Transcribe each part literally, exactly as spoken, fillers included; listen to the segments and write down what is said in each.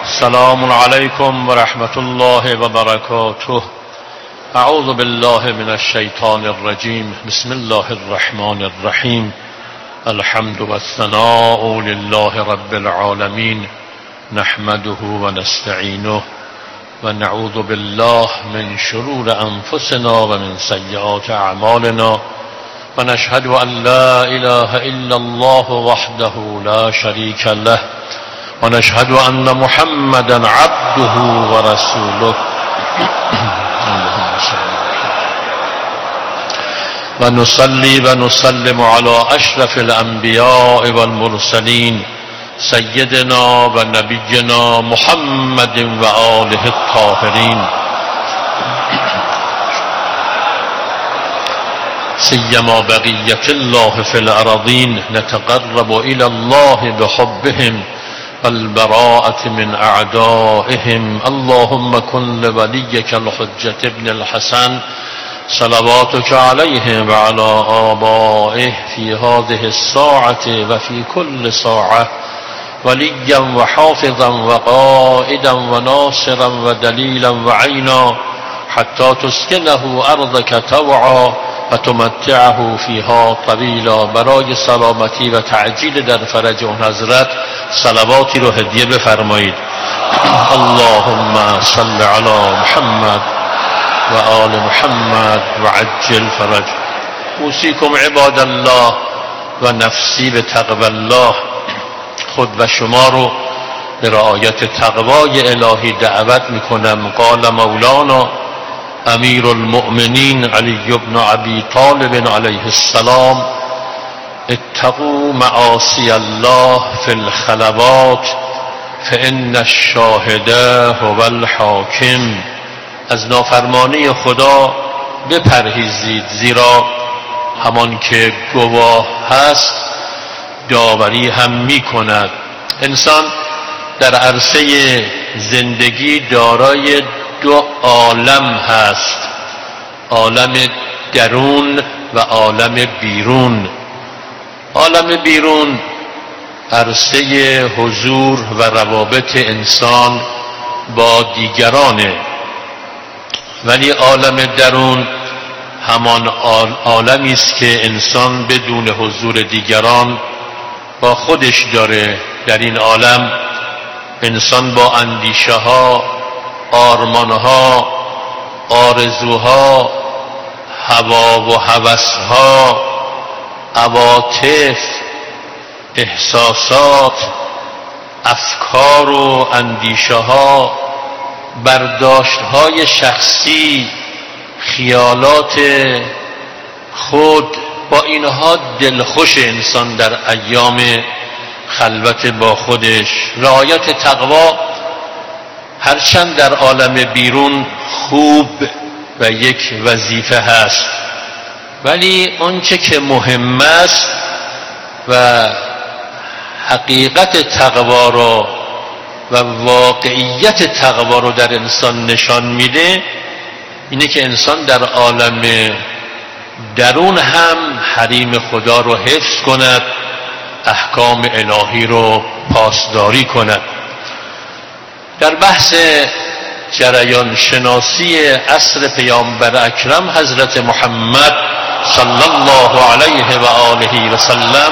السلام عليكم ورحمة الله وبركاته. أعوذ بالله من الشيطان الرجيم. بسم الله الرحمن الرحيم. الحمد والثناء لله رب العالمين، نحمده ونستعينه ونعوذ بالله من شرور أنفسنا ومن سيئات أعمالنا، ونشهد أن لا إله إلا الله وحده لا شريك له، ونشهد أن محمدا عبده ورسوله. ونصلي ونسلم على أشرف الأنبياء والمرسلين سيدنا ونبينا محمد وآله الطاهرين، سيما بقية الله في الأرضين. نتقرب إلى الله بحبهم والبراءة من أعدائهم. اللهم كن لوليك الحجة ابن الحسن صلواتك عليه وعلى آبائه في هذه الساعة وفي كل ساعة وليا وحافظا وقائدا وناصرا ودليلا وعينا، حتى تسكنه أرضك طوعا وتمتعه فيها طویلا. برای سلامتی و تعجیل در فرج اون حضرت صلواتی رو هدیه بفرمایید. اللهم صل علی محمد و آل محمد و عجل فرج. اوصیکم عباد الله و نفسی به تقوی الله. خود و شما رو به رعایت تقوای الهی دعوت میکنم. قال مولانا امیر المؤمنین علی بن ابی طالب علیه السلام: اتقوا معاصی الله فی الخلوات فان الشاهد هو الحاکم. از نافرمانی خدا بپرهیزید، زیرا همان که گواه هست داوری هم می کند. انسان در عرصه زندگی دارای دو عالم هست: عالم درون و عالم بیرون. عالم بیرون عرصه حضور و روابط انسان با دیگرانه، ولی عالم درون همان عالمی است که انسان بدون حضور دیگران با خودش داره. در این عالم انسان با اندیشه ها، آرمان ها، آرزوها، هوا و هوس ها، عواطف، احساسات، افکار و اندیشه ها، برداشت های شخصی، خیالات خود، با اینها دلخوش انسان در ایام خلوت با خودش. رعایت تقوا هرچند در عالم بیرون خوب و یک وظیفه هست، ولی آنچه که مهم است و حقیقت تقوا را و واقعیت تقوا رو در انسان نشان میده اینه که انسان در عالم درون هم حریم خدا رو حفظ کند، احکام الهی رو پاسداری کند. در بحث جریان شناسی عصر پیامبر اکرم حضرت محمد صلی الله علیه و آله و سلم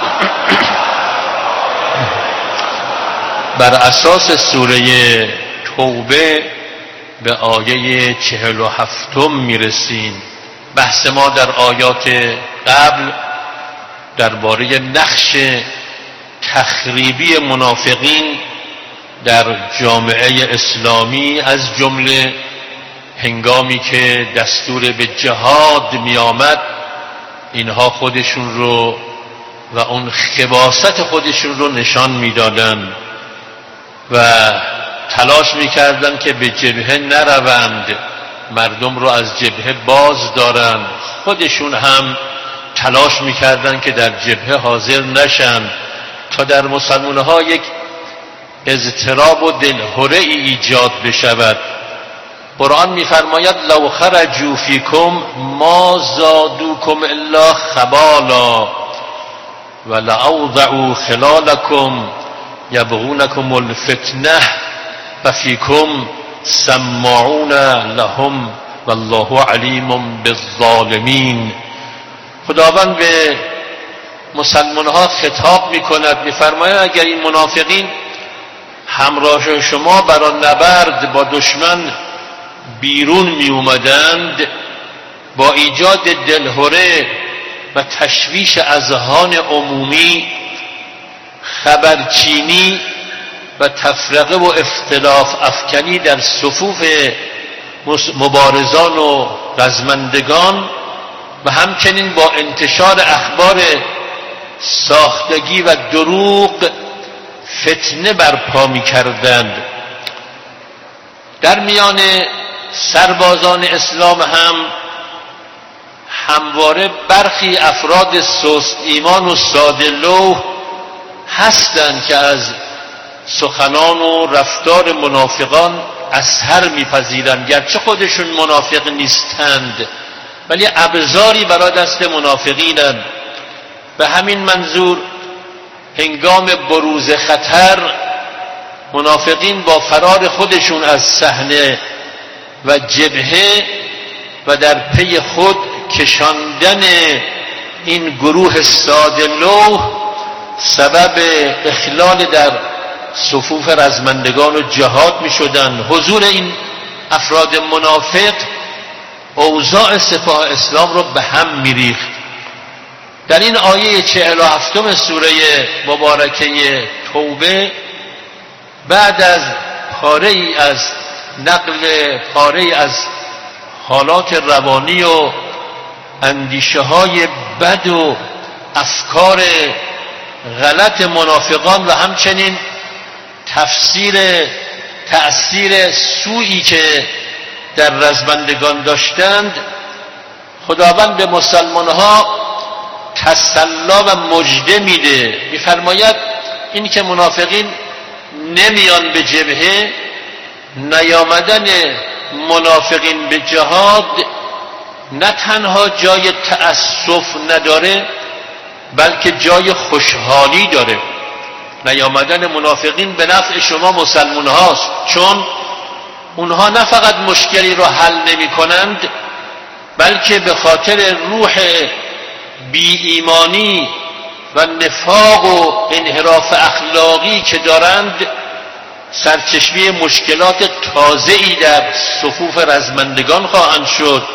بر اساس سوره توبه به آیه چهل و هفتم میرسیم. بحث ما در آیات قبل درباره نقش تخریبی منافقین در جامعه اسلامی، از جمله هنگامی که دستور به جهاد می آمد، اینها خودشون رو و اون خباثت خودشون رو نشان می دادن و تلاش می کردن که به جبهه نروند، مردم رو از جبهه باز دارن. خودشون هم تلاش می کردن که در جبهه حاضر نشن تا در مسلمان ها یک اضطراب و دلهره ای ایجاد بشود. قرآن می‌فرماید لو خرجوا فیکم ما زادوکم الا خبالا ولأوضعوا خلالکم یبغونکم الفتنه و فیکم سماعون لهم والله علیم بالظالمین. خداوند به مسلمان ها خطاب می کند، می فرماید اگر این منافقین همراه شما برای نبرد با دشمن بیرون می اومدند با ایجاد دلهره و تشویش اذهان عمومی، خبرچینی و تفرقه و اختلاف افکنی در صفوف مبارزان و رزمندگان و همچنین با انتشار اخبار ساختگی و دروغ فتنه برپا می کردند. در میان سربازان اسلام هم همواره برخی افراد سست ایمان و ساده لوح هستند که از سخنان و رفتار منافقان اثر میپذیرند، گرچه خودشون منافق نیستند ولی ابزاری برای دست منافقینند. به همین منظور هنگام بروز خطر منافقین با فرار خودشون از صحنه و جبهه و در پی خود کشاندن این گروه ساده لوح سبب اخلال در صفوف رزمندگان و جهاد می شدن. حضور این افراد منافق اوضاع سپاه اسلام را به هم می ریخت. در این آیه چهل و هفتم سوره مبارکه توبه بعد از پاره ای از نقل پاره ای از حالات روانی و اندیشه های بد و افکار غلط منافقان و همچنین تفسیر تأثیر سوئی که در رزمندگان داشتند، خداوند به مسلمان ها تسلا و مژده میده، میفرماید این که منافقین نمیان به جبهه، نیامدن منافقین به جهاد نه تنها جای تأسف نداره بلکه جای خوشحالی داره. نیامدن منافقین به نفع شما مسلمان هاست، چون اونها نه فقط مشکلی را حل نمی کنند بلکه به خاطر روح بی ایمانی و نفاق و انحراف اخلاقی که دارند سرچشمه مشکلات تازه‌ای در صفوف رزمندگان خواهند شد.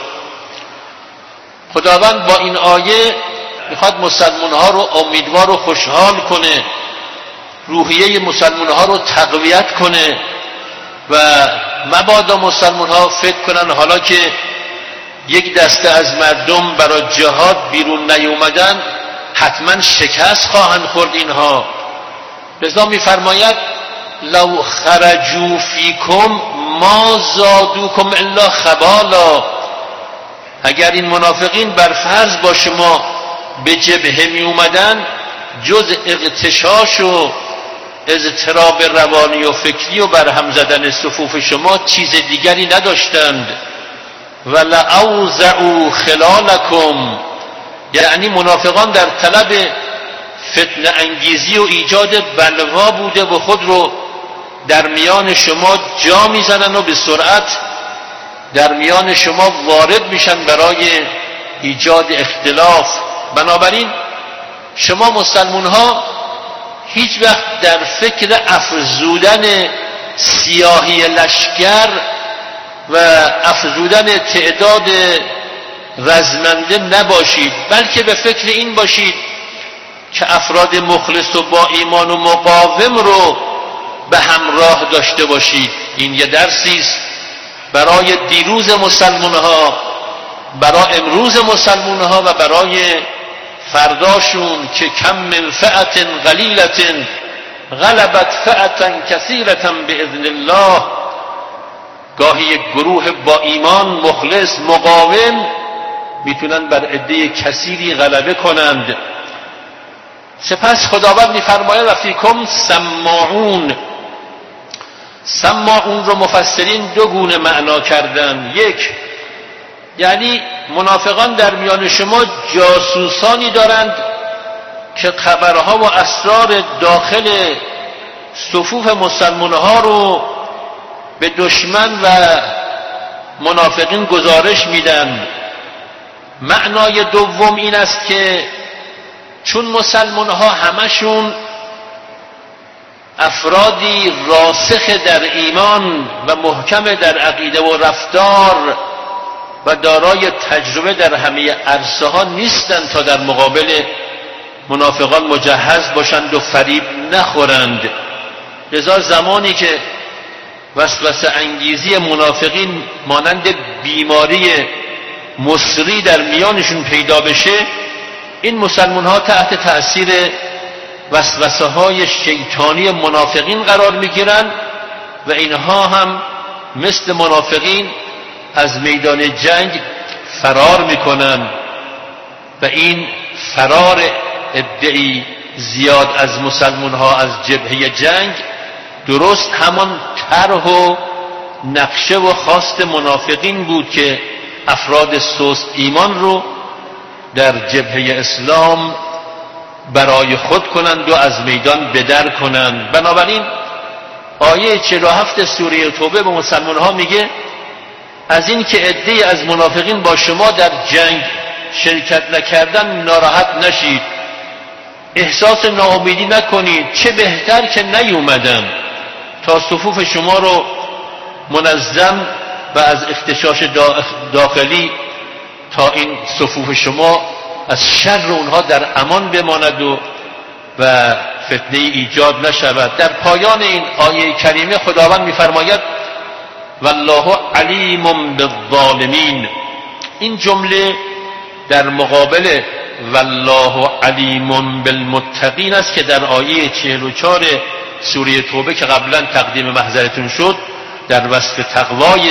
خداوند با این آیه میخواد مسلمان ها رو امیدوار و خوشحال کنه، روحیه مسلمان ها رو تقویت کنه و مبادا مسلمان ها فکر کنن حالا که یک دسته از مردم برای جهاد بیرون نیومدن حتما شکست خواهند خورد اینها. لذا میفرماید لو خرجوا فیکم ما زادوکم الا خبالا. اگر این منافقین بر فرض با شما به جبهه می اومدن جز اغتشاش و اضطراب روانی و فکری و برهم زدن صفوف شما چیز دیگری نداشتند. ولأوزعوا خلالکم، یعنی منافقان در طلب فتنه انگیزی و ایجاد بلوا بوده و خود رو در میان شما جا میزنن و به سرعت در میان شما وارد میشن برای ایجاد اختلاف. بنابراین شما مسلمون ها هیچ وقت در فکر افزودن سیاهی لشکر و افزودن تعداد رزمنده نباشید، بلکه به فکر این باشید که افراد مخلص و با ایمان و مقاوم رو به همراه داشته باشید. این یه درسی است برای دیروز مسلمان ها، برای امروز مسلمان ها و برای فرداشون که کم من فئة قلیلة غلبت فئة کثیرة باذن الله. گاهی یک گروه با ایمان مخلص مقاوم میتونن بر عده کثیری غلبه کنند. سپس خداوند میفرماید و فیکم سماعون. سماعون رو مفسرین دو گونه معنا کردن. یک، یعنی منافقان در میان شما جاسوسانی دارند که خبرها و اسرار داخل صفوف مسلمان ها رو به دشمن و منافقین گزارش میدن. معنای دوم این است که چون مسلمان ها همشون افرادی راسخ در ایمان و محکم در عقیده و رفتار و دارای تجربه در همه عرصه ها نیستند تا در مقابل منافقان مجهز باشند و فریب نخورند. لذا زمانی که وسوسه انگیزی منافقین مانند بیماری مصری در میانشون پیدا بشه، این مسلمان ها تحت تأثیر وسوسه های شیطانی منافقین قرار میگیرند و اینها هم مثل منافقین از میدان جنگ فرار میکنند و این فرار عده‌ای زیاد از مسلمان ها از جبهه جنگ درست همان طرح و نقشه و خواست منافقین بود که افراد سست ایمان رو در جبهه اسلام برای خود کنند و از میدان بدر کنند. بنابراین آیه چهل و هفت سوره توبه به مسلمان ها میگه از این که عده‌ای از منافقین با شما در جنگ شرکت نکردن ناراحت نشید، احساس ناامیدی نکنید، چه بهتر که نیومدن تا صفوف شما رو منظم و از اختشاش داخلی تا این صفوف شما از شر اونها در امان بماند و و فتنه ایجاد نشود. در پایان این آیه کریمه خداوند می‌فرماید والله علیم بالظالمین. این جمله در مقابل والله علیم بالمتقین است که در آیه چهل و چهار سوره توبه که قبلا تقدیم محضرتون شد در وصف تقوای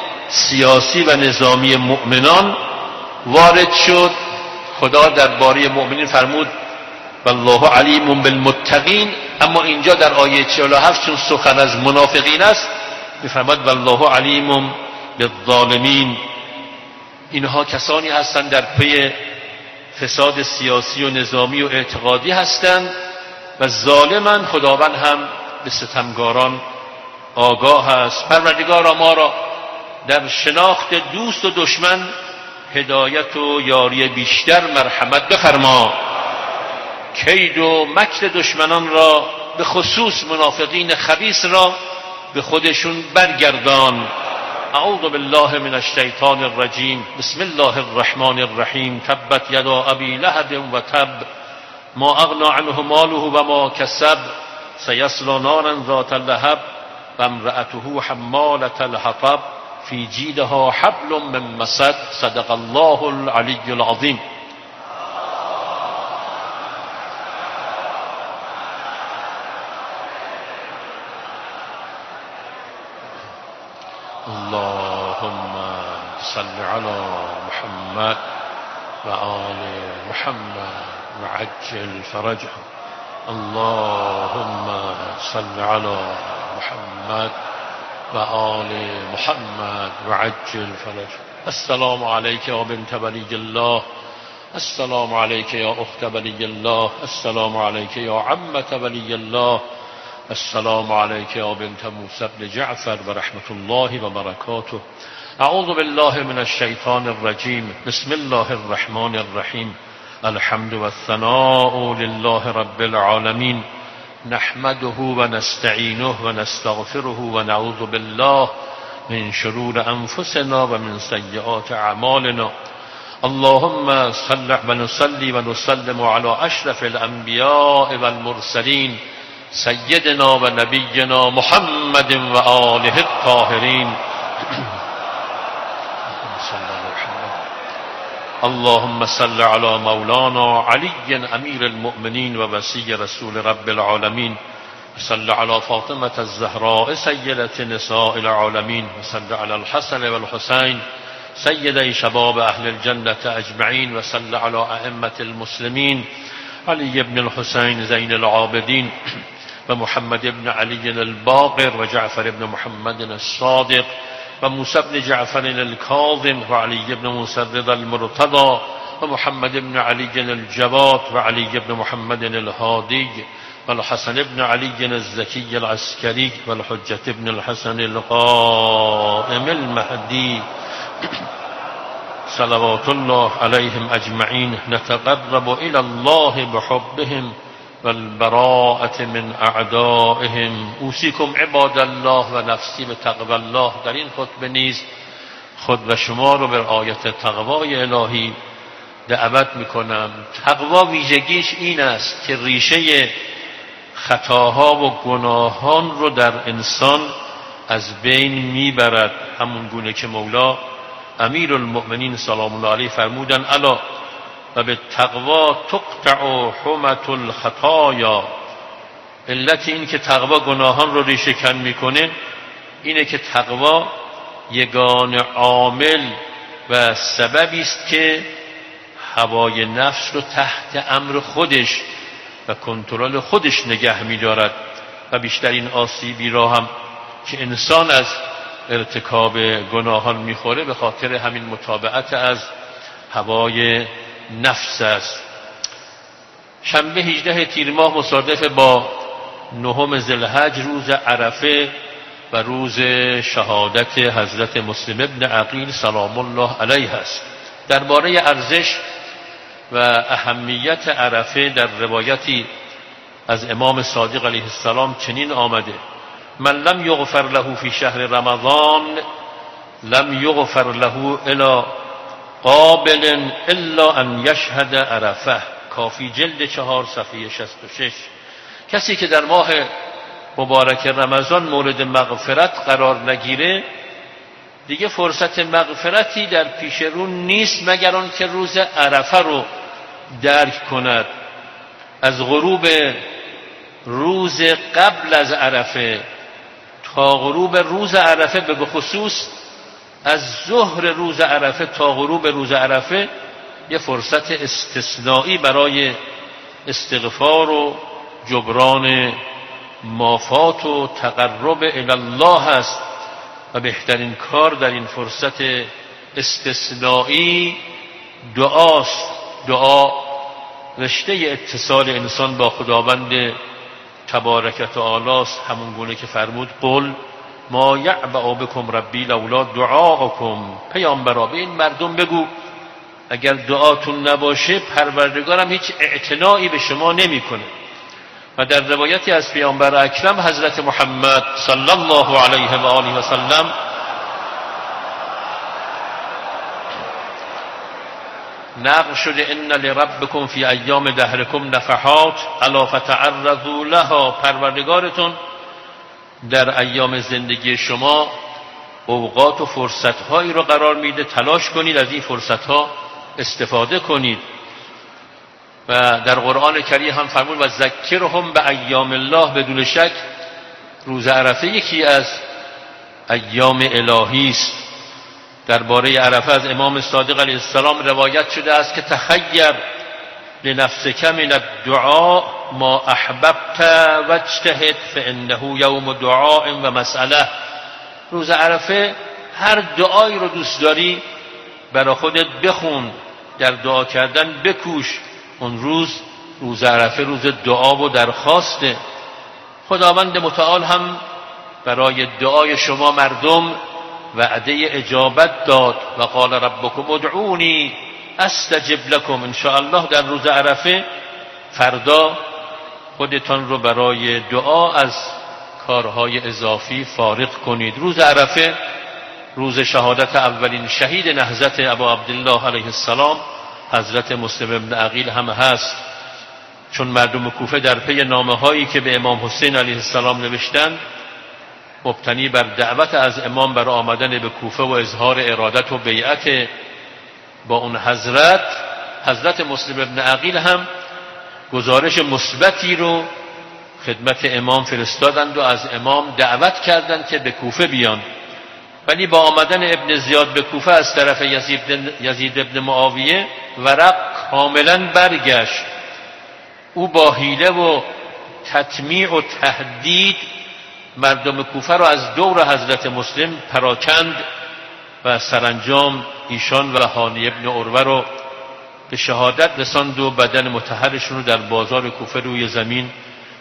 سیاسی و نظامی مؤمنان وارد شد. خدا درباره مؤمنین فرمود والله علیم بالمتقین، اما اینجا در آیه چهل و هفت چون سخن از منافقین است می‌فرماید والله علیم بالظالمین. اینها کسانی هستند در پی فساد سیاسی و نظامی و اعتقادی هستند و ظالمن. خداوند هم به ستمگاران آگاه است. پروردگارا ما را در شناخت دوست و دشمن هدایت و یاری بیشتر مرحمت بفرما. کید و مکر دشمنان را به خصوص منافقین خبیث را به خودشون برگردان. اعوذ بالله من الشیطان الرجیم. بسم الله الرحمن الرحیم. تبت یدا ابی لهب و تب ما اغنی عنه ماله و ما کسب سیصلی نارا ذات لهب و امرأته حمالة الحطب فی جیدها حبل من مسد. صدق الله العلی العظیم. اللهم صل على محمد و آل محمد وعجل فرجهم. اللهم صل على محمد و آل محمد وعجل فرجهم. السلام عليك يا بنت ولي الله. السلام عليك يا أخت ولي الله. السلام عليك يا عمة ولي الله. السلام عليك يا بنت موسى بن جعفر ورحمة الله وبركاته. أعوذ بالله من الشيطان الرجيم. بسم الله الرحمن الرحيم. الحمد والثناء لله رب العالمين. نحمده ونستعينه ونستغفره ونعوذ بالله من شرور أنفسنا ومن سيئات أعمالنا. اللهم صل ونصلي ونسلم على أشرف الأنبياء والمرسلين سيدنا ونبينا محمد وآله الطاهرين. اللهم صل على مولانا علي أمير المؤمنين ووصي رسول رب العالمين. صل على فاطمة الزهراء سيدة نساء العالمين. وصل على الحسن والحسين سيدي شباب أهل الجنة أجمعين. وصل على أئمة المسلمين علي بن الحسين زين العابدين ومحمد بن علي الباقر وجعفر بن محمد الصادق وموسى بن جعفر الكاظم وعلي بن موسى الرضا المرتضى ومحمد بن علي الجواد وعلي بن محمد الهادي والحسن بن علي الزكي العسكري والحجة بن الحسن القائم المهدي صلوات الله عليهم أجمعين نتقرب إلى الله بحبهم والبراءة من أعدائهم. اوصیکم عباد الله و نفسی به تقوی الله. در این خطبه نیز خود و شما رو به رعایت تقوای الهی دعوت میکنم. تقوا ویژگیش این است که ریشه خطاها و گناهان رو در انسان از بین میبرد، همون گونه که مولا امیر المؤمنین سلام الله علیه فرمودن الا و به تقوا تقطع حمة الخطایا. علت این که تقوا گناهان رو ریشه کن میکنه اینه که تقوا یگان عامل و سببی است که هوای نفس رو تحت امر خودش و کنترل خودش نگه می‌دارد و بیشترین آسیبی را هم که انسان از ارتکاب گناهان می‌خوره به خاطر همین متابعت از هوای نفس است. شنبه هجده تیر ماه مصادف با نهم ذوالحج روز عرفه و روز شهادت حضرت مسلم ابن عقیل سلام الله علیه است. درباره ارزش و اهمیت عرفه در روایتی از امام صادق علیه السلام چنین آمده: من لم یغفر له فی شهر رمضان لم یغفر له الا قابل الا ان یشهد عرفه. کافی جلد چهار صفحه شصت و شش. کسی که در ماه مبارک رمضان مورد مغفرت قرار نگیره دیگه فرصت مغفرتی در پیش رو نیست مگر آن که روز عرفه رو درک کند. از غروب روز قبل از عرفه تا غروب روز عرفه، به خصوص از ظهر روز عرفه تا غروب روز عرفه یه فرصت استثنایی برای استغفار و جبران مافات و تقرب الی الله است و بهترین کار در این فرصت استثنایی دعاست. دعا رشته اتصال انسان با خداوند تبارک و تعالی است، همون گونه که فرمود قل ما یعبأ بکم ربی لولا دعاءکم. پیامبرا به این مردم بگو اگر دعاتون نباشه پروردگارم هیچ اعتنایی به شما نمیکنه. و در روایتی از پیامبر اکرم حضرت محمد صلی الله علیه و آله و سلم نقل شده ان لربکم فی ایام دهرکم نفحات الا فتعرضوا لها. پروردگارتون در ایام زندگی شما اوقات و فرصت‌هایی رو قرار میده، تلاش کنید از این فرصت‌ها استفاده کنید. و در قرآن کریم هم فرمود و ذکرهم به ایام الله. بدون شک روز عرفه یکی از ایام الهی است. درباره عرفه از امام صادق علیه السلام روایت شده است که تخیر لنفسک من الدعاء ما احببت واجتهد فانه یوم دعاء و مسئله. روز عرفه هر دعایی رو دوست داری برای خودت بخون، در دعا کردن بکوش. اون روز روز عرفه روز دعا و درخواسته. خداوند متعال هم برای دعای شما مردم وعده اجابت داد و قال ربکم ادعونی استجب لکم. ان شاء الله در روز عرفه فردا خودتان رو برای دعا از کارهای اضافی فارغ کنید. روز عرفه روز شهادت اولین شهید نهضت ابا عبدالله علیه السلام حضرت مسلم ابن عقیل هم هست، چون مردم کوفه در پی نامه هایی که به امام حسین علیه السلام نوشتند مبتنی بر دعوت از امام برای آمدن به کوفه و اظهار ارادت و بیعت با اون حضرت، حضرت مسلم ابن عقیل هم گزارش مثبتی رو خدمت امام فرستادند و از امام دعوت کردند که به کوفه بیان. ولی با آمدن ابن زیاد به کوفه از طرف یزید ابن معاویه ورق کاملا برگشت. او با حیله و تطمیع و تهدید مردم کوفه را از دور حضرت مسلم پراکند و سرانجام ایشان و هانی ابن عروه رو به شهادت رساند و بدن مطهرشون رو در بازار کوفه روی زمین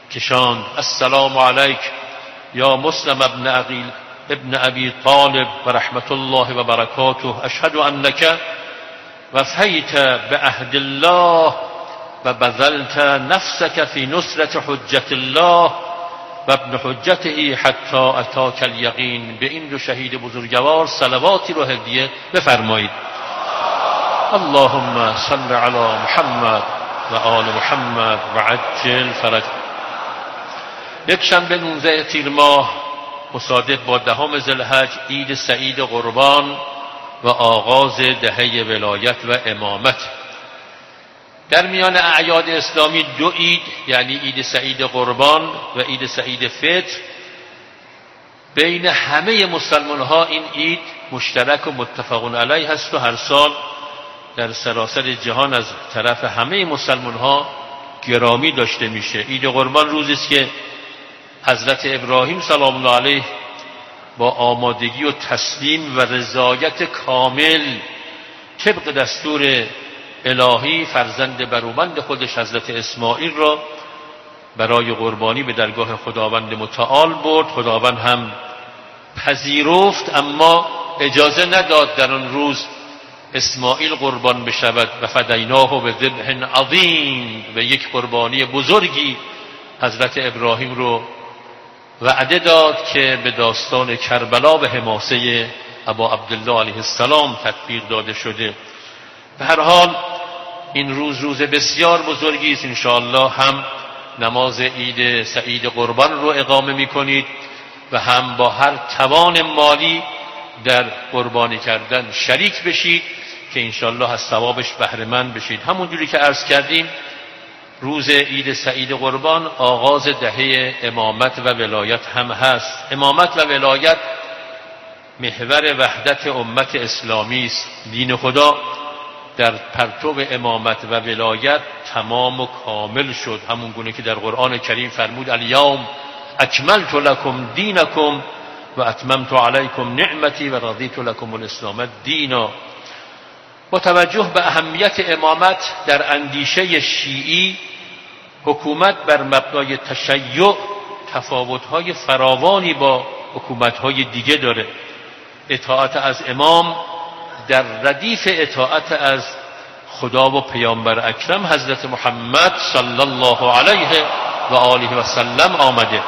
کشاند. السلام علیک یا مسلم ابن عقیل ابن ابی طالب و رحمت الله و برکاته، اشهد انک وفیت بعهد الله و بذلت نفسك فی نصرت حجت الله و ابن حجته حتی اتاک الیقین. به این دو شهید بزرگوار صلواتی رو هدیه بفرمایید. اللهم صل علی محمد و آل محمد و عجل فرج. یک شنبه نوزده تیر ماه مصادف با دهم ذوالحج، عید سعید قربان و آغاز دهه ولایت و امامت. در میان اعیاد اسلامی دو عید، یعنی عید سعید قربان و عید سعید فطر، بین همه مسلمان ها این عید مشترک و متفق علیه هست و هر سال در سراسر جهان از طرف همه مسلمان ها گرامی داشته میشه. عید قربان روزی است که حضرت ابراهیم سلام الله علیه با آمادگی و تسلیم و رضایت کامل طبق دستور الهی فرزند برومند خودش حضرت اسماعیل را برای قربانی به درگاه خداوند متعال برد. خداوند هم پذیرفت، اما اجازه نداد در آن روز اسماعیل قربان بشود. و فدیناه به ذبح عظیم، و یک قربانی بزرگی حضرت ابراهیم رو وعده داد که به داستان کربلا و حماسه ابا عبدالله علیه السلام تطبیق داده شده. به هر حال این روز روز بسیار بزرگی است. انشاءالله هم نماز عید سعید قربان رو اقامه می کنید و هم با هر توان مالی در قربانی کردن شریک بشید که انشاءالله از ثوابش بهره مند بشید. همونجوری که عرض کردیم روز عید سعید قربان آغاز دهه امامت و ولایت هم هست. امامت و ولایت محور وحدت امت اسلامی است. دین خدا در پرتو امامت و ولایت تمام و کامل شد، همون گونه که در قرآن کریم فرمود الیوم اکملت لکم دینکم و اتممت علیکم نعمتی و رضیت لکم الاسلام دینا. با توجه به اهمیت امامت در اندیشه شیعی، حکومت بر مبنای تشیع تفاوت‌های فراوانی با حکومت‌های دیگه داره. اطاعت از امام در ردیف اطاعت از خدا و پیامبر اکرم حضرت محمد صلی الله علیه و آله و سلم آمده.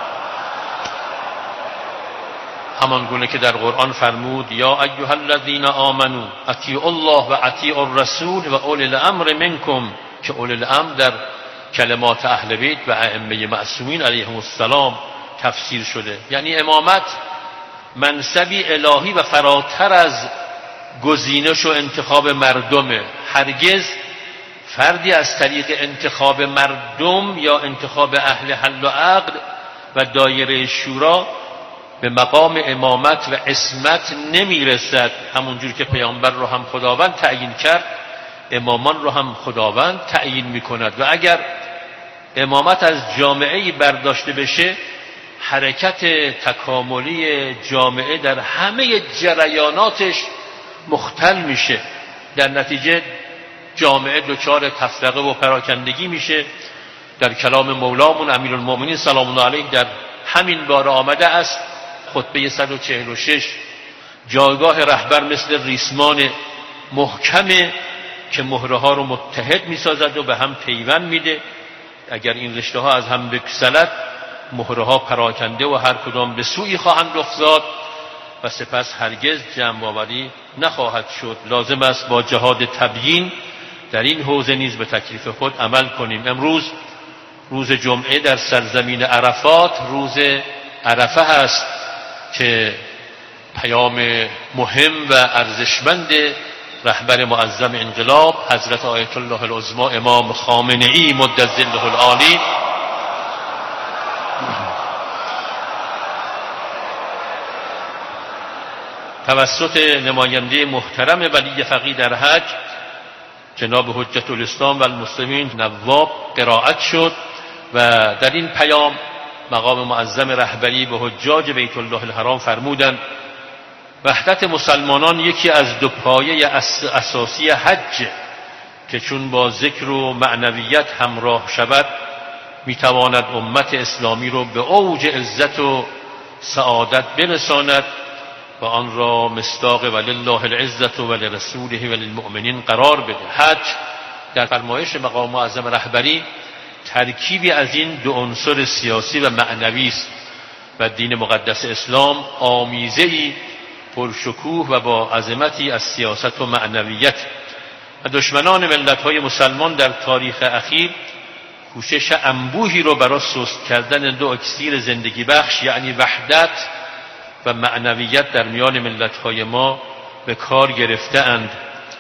همان گونه که در قرآن فرمود یا ایها الذین آمنوا اطیعوا الله و اطیعوا الرسول و اولی الامر منکم، که اولی الامر در کلمات اهل بیت و ائمه معصومین علیهم السلام تفسیر شده. یعنی امامت منصبی الهی و فراتر از گزینش و انتخاب مردمه. هرگز فردی از طریق انتخاب مردم یا انتخاب اهل حل و عقد و دایره شورا به مقام امامت و عصمت نمیرسد. همونجور که پیامبر رو هم خداوند تعیین کرد، امامان رو هم خداوند تعیین میکند. و اگر امامت از جامعه‌ای برداشته بشه، حرکت تکاملی جامعه در همه جریاناتش مختل میشه. در نتیجه جامعه دچار تفرقه و پراکندگی میشه. در کلام مولامون امیرالمؤمنین سلام الله علیه در همین باره آمده است، خطبه صد و چهل و شش، جایگاه رهبر مثل ریسمان محکمه که مهره ها رو متحد میسازد و به هم پیوند میده. اگر این رشته ها از هم بگسلد، مهره ها پراکنده و هر کدام به سوی خواهند افتاد و سپس هرگز جمع آوری نخواهد شد. لازم است با جهاد تبیین در این حوزه نیز به تکلیف خود عمل کنیم. امروز روز جمعه در سرزمین عرفات، روز عرفه هست که پیام مهم و ارزشمند رهبر معظم انقلاب حضرت آیت الله العظمی امام خامنه‌ای مد ظله العالی توسط نماینده محترم ولی فقیه در حج جناب حجت الاسلام و المسلمین نواب قرائت شد و در این پیام مقام معظم رهبری به حجاج بیت الله الحرام فرمودند وحدت مسلمانان یکی از دو پایه اساسی حج که چون با ذکر و معنویت همراه شود میتواند امت اسلامی رو به اوج عزت و سعادت برساند و آن را مصداق ولله العزة ولرسوله وللمؤمنین قرار بده. حج در فرمایش مقام معظم رهبری ترکیبی از این دو عنصر سیاسی و معنوی است و دین مقدس اسلام آمیزه‌ای پرشکوه و با عظمتی از سیاست و معنویت و دشمنان ملت‌های مسلمان در تاریخ اخیر کوشش انبوهی رو برای سست کردن دو اکسیر زندگی بخش یعنی وحدت و معنویت در میان ملت‌های ما به کار گرفته‌اند.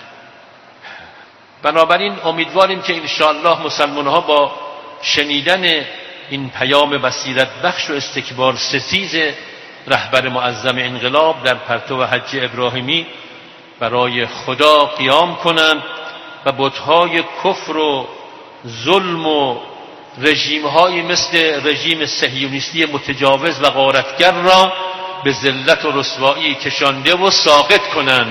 بنابراین امیدواریم که انشاءالله مسلمان‌ها با شنیدن این پیام بصیرت بخش و استکبار ستیز رهبر معظم انقلاب در پرتو حج ابراهیمی برای خدا قیام کنند و بت‌های کفر و ظلم و رژیم‌های مثل رژیم صهیونیستی متجاوز و غارتگر را به ذلت و رسوایی کشانده و ساقط کنند.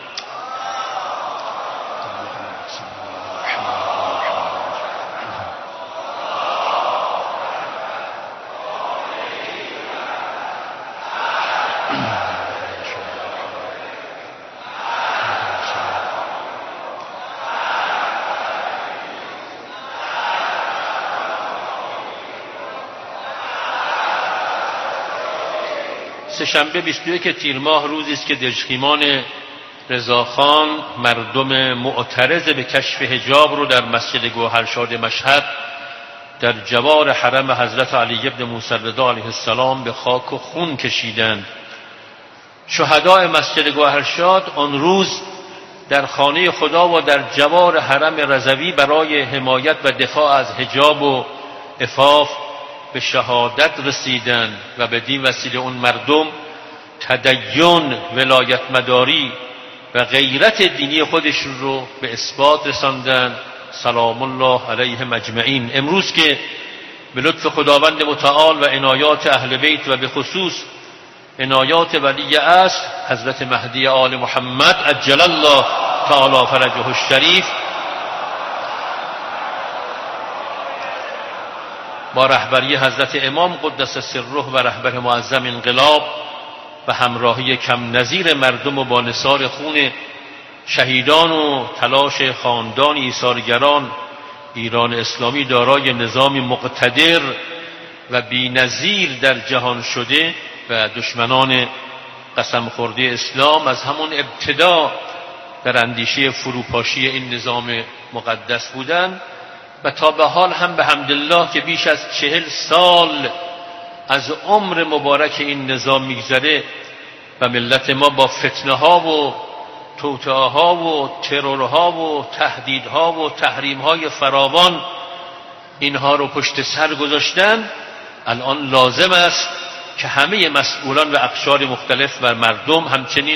سه‌شنبه بیست و یک تیر ماه روزی است که دژخیمان رضاخان مردم معترض به کشف حجاب رو در مسجد گوهرشاد مشهد در جوار حرم حضرت علی بن موسی رضا علیه السلام به خاک و خون کشیدند. شهدای مسجد گوهرشاد آن روز در خانه خدا و در جوار حرم رضوی برای حمایت و دفاع از حجاب و عفاف به شهادت رسیدند و بدین وسیله اون مردم تدین، ولایت مداری و غیرت دینی خودشون رو به اثبات رساندند. سلام الله علیهم اجمعین. امروز که به لطف خداوند متعال و عنایات اهل بیت و به خصوص عنایات ولی عصر حضرت مهدی آل محمد عجل الله تعالی فرجه الشریف با رهبری حضرت امام قدس سره و رهبر معظم انقلاب و همراهی کم نظیر مردم و با نثار خون شهیدان و تلاش خاندان ایثارگران ایران اسلامی دارای نظامی مقتدر و بی‌نظیر در جهان شده و دشمنان قسم خورده اسلام از همون ابتدا در اندیشه فروپاشی این نظام مقدس بودند و تا به حال هم به حمدالله که بیش از چهل سال از عمر مبارک این نظام میگذره و ملت ما با فتنه ها و توطئه ها و ترورها و تهدیدها و تحریم های فراوان اینها رو پشت سر گذاشتن. الان لازم است که همه مسئولان و اقشار مختلف و مردم همچنین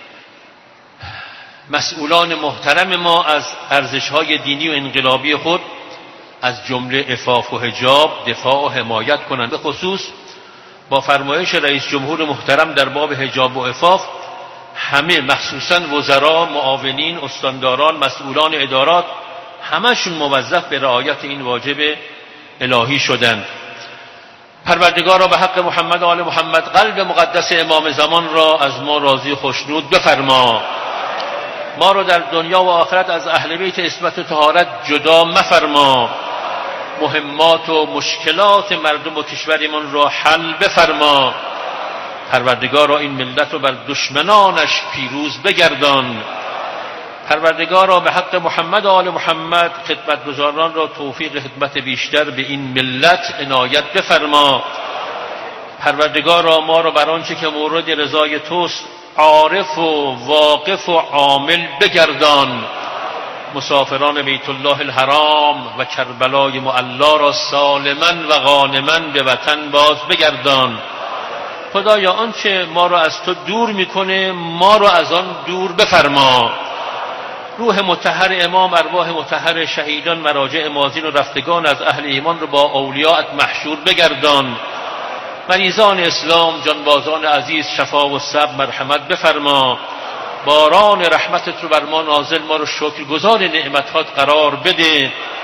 مسئولان محترم ما از ارزش‌های دینی و انقلابی خود از جمله عفاف و حجاب دفاع و حمایت کنند. به خصوص با فرمایش رئیس جمهور محترم در باب حجاب و عفاف همه مخصوصاً وزرا، معاونین، استانداران، مسئولان ادارات همشون موظف به رعایت این واجب الهی شدند. پروردگارا به حق محمد و آل محمد قلب مقدس امام زمان را از ما راضی خوشنود بفرما. ما را در دنیا و آخرت از اهل بیت عصمت و طهارت جدا مفرما. مهمات و مشکلات مردم و کشورمان را حل بفرما. پروردگارا این ملت رو بر دشمنانش پیروز بگردان. پروردگارا به حق محمد و آل محمد خدمتگزاران را توفیق خدمت بیشتر به این ملت عنایت بفرما. پروردگارا ما را بر آنچه که مورد رضای توست عارف و واقف و عامل بگردان. مسافران بیت الله الحرام و کربلای معلا را سالما و غانما به وطن باز بگردان. خدایا آنچه ما را از تو دور میکنه ما را از آن دور بفرما. روح مطهر امام، ارواح مطهر شهیدان، مراجع ماضین و رفتگان از اهل ایمان را با اولیاءت محشور بگردان. مریضان اسلام، جانبازان عزیز شفا و صبر مرحمت بفرما. باران رحمتت رو بر ما نازل، ما رو شکرگزار نعمتات قرار بده.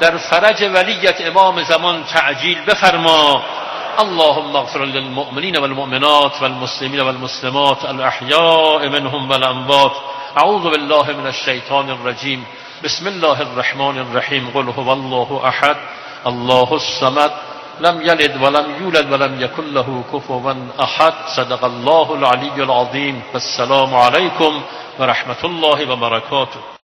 در فرج ولیت امام زمان تعجیل بفرما. اللهم اغفر للمؤمنین والمؤمنات والمسلمین والمسلمات الاحیاء منهم والاموات. اعوذ بالله من الشیطان الرجیم. بسم الله الرحمن الرحیم. قل هو الله احد الله الصمد لم یلد ولم یولد ولم یکن له کفوا احد. صدق الله العلی العظیم. والسلام علیکم و رحمت الله و برکاته.